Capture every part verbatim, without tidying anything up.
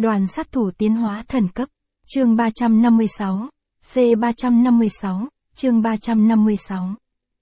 Đoàn sát thủ tiến hóa thần cấp. Chương ba trăm năm mươi sáu. C ba trăm năm mươi sáu. Chương ba trăm năm mươi sáu.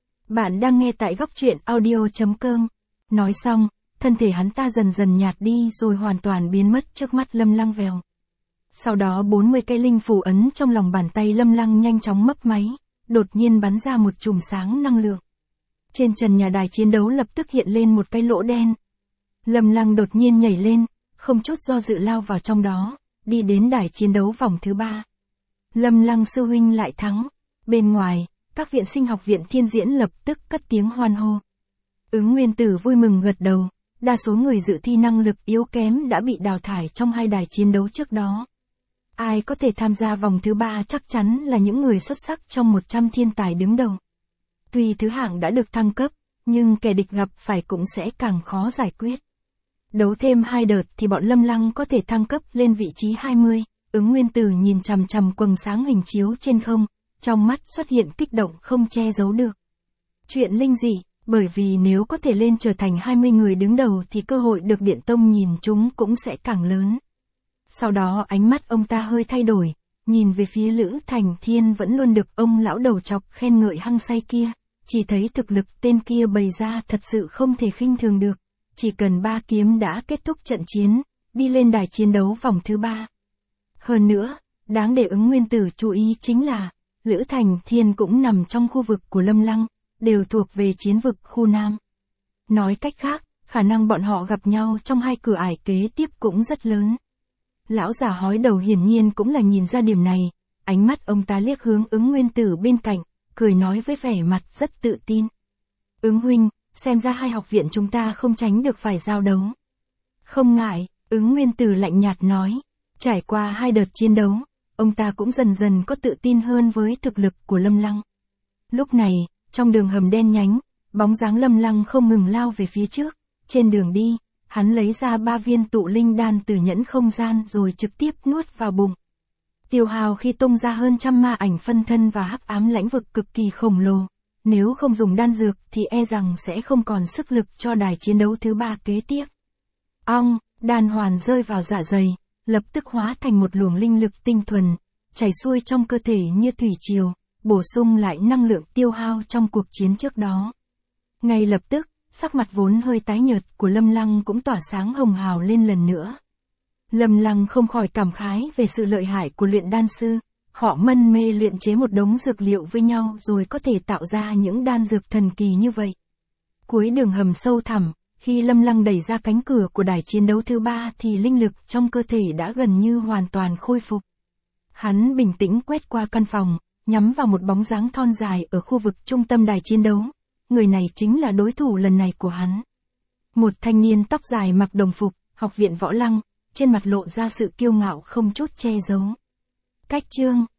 Bạn đang nghe tại góc truyện audio.com. Nói xong, thân thể hắn ta dần dần nhạt đi rồi hoàn toàn biến mất trước mắt Lâm Lăng vèo. Sau đó bốn mươi cây linh phù ấn trong lòng bàn tay Lâm Lăng nhanh chóng mấp máy, đột nhiên bắn ra một chùm sáng năng lượng. Trên trần nhà đài chiến đấu lập tức hiện lên một cái lỗ đen. Lâm Lăng đột nhiên nhảy lên, không chút do dự lao vào trong đó, đi đến đài chiến đấu vòng thứ ba. Lâm Lăng sư huynh lại thắng. Bên ngoài, các viện sinh học viện Thiên Diễn lập tức cất tiếng hoan hô. Ứng Nguyên Tử vui mừng gật đầu, đa số người dự thi năng lực yếu kém đã bị đào thải trong hai đài chiến đấu trước đó. Ai có thể tham gia vòng thứ ba chắc chắn là những người xuất sắc trong một trăm thiên tài đứng đầu. Tuy thứ hạng đã được thăng cấp, nhưng kẻ địch gặp phải cũng sẽ càng khó giải quyết. Đấu thêm hai đợt thì bọn Lâm Lăng có thể thăng cấp lên vị trí hai mươi. Ứng Nguyên Tử nhìn chằm chằm quầng sáng hình chiếu trên không, trong mắt xuất hiện kích động không che giấu được. Chuyện linh dị, bởi vì nếu có thể lên trở thành hai mươi người đứng đầu thì cơ hội được Điện Tông nhìn chúng cũng sẽ càng lớn. Sau đó ánh mắt ông ta hơi thay đổi, nhìn về phía Lữ Thành Thiên vẫn luôn được ông lão đầu chọc khen ngợi hăng say kia, chỉ thấy thực lực tên kia bày ra thật sự không thể khinh thường được. Chỉ cần ba kiếm đã kết thúc trận chiến, đi lên đài chiến đấu vòng thứ ba. Hơn nữa, đáng để Ứng Nguyên Tử chú ý chính là, Lữ Thành Thiên cũng nằm trong khu vực của Lâm Lăng, đều thuộc về chiến vực khu Nam. Nói cách khác, khả năng bọn họ gặp nhau trong hai cửa ải kế tiếp cũng rất lớn. Lão già hói đầu hiển nhiên cũng là nhìn ra điểm này, ánh mắt ông ta liếc hướng Ứng Nguyên Tử bên cạnh, cười nói với vẻ mặt rất tự tin. Ứng huynh, xem ra hai học viện chúng ta không tránh được phải giao đấu. Không ngại, Ứng Nguyên Tử lạnh nhạt nói. Trải qua hai đợt chiến đấu, ông ta cũng dần dần có tự tin hơn với thực lực của Lâm Lăng. Lúc này, trong đường hầm đen nhánh, bóng dáng Lâm Lăng không ngừng lao về phía trước. Trên đường đi, hắn lấy ra ba viên tụ linh đan từ nhẫn không gian rồi trực tiếp nuốt vào bụng. Tiêu hào khi tung ra hơn trăm ma ảnh phân thân và hắc ám lãnh vực cực kỳ khổng lồ. Nếu không dùng đan dược thì e rằng sẽ không còn sức lực cho đài chiến đấu thứ ba kế tiếp. Ong, đan hoàn rơi vào dạ dày, lập tức hóa thành một luồng linh lực tinh thuần, chảy xuôi trong cơ thể như thủy triều, bổ sung lại năng lượng tiêu hao trong cuộc chiến trước đó. Ngay lập tức, sắc mặt vốn hơi tái nhợt của Lâm Lăng cũng tỏa sáng hồng hào lên lần nữa. Lâm Lăng không khỏi cảm khái về sự lợi hại của luyện đan sư. Họ mân mê luyện chế một đống dược liệu với nhau rồi có thể tạo ra những đan dược thần kỳ như vậy. Cuối đường hầm sâu thẳm, khi Lâm Lăng đẩy ra cánh cửa của đài chiến đấu thứ ba thì linh lực trong cơ thể đã gần như hoàn toàn khôi phục. Hắn bình tĩnh quét qua căn phòng, nhắm vào một bóng dáng thon dài ở khu vực trung tâm đài chiến đấu. Người này chính là đối thủ lần này của hắn. Một thanh niên tóc dài mặc đồng phục, học viện Võ Lăng, trên mặt lộ ra sự kiêu ngạo không chút che giấu. Cách chương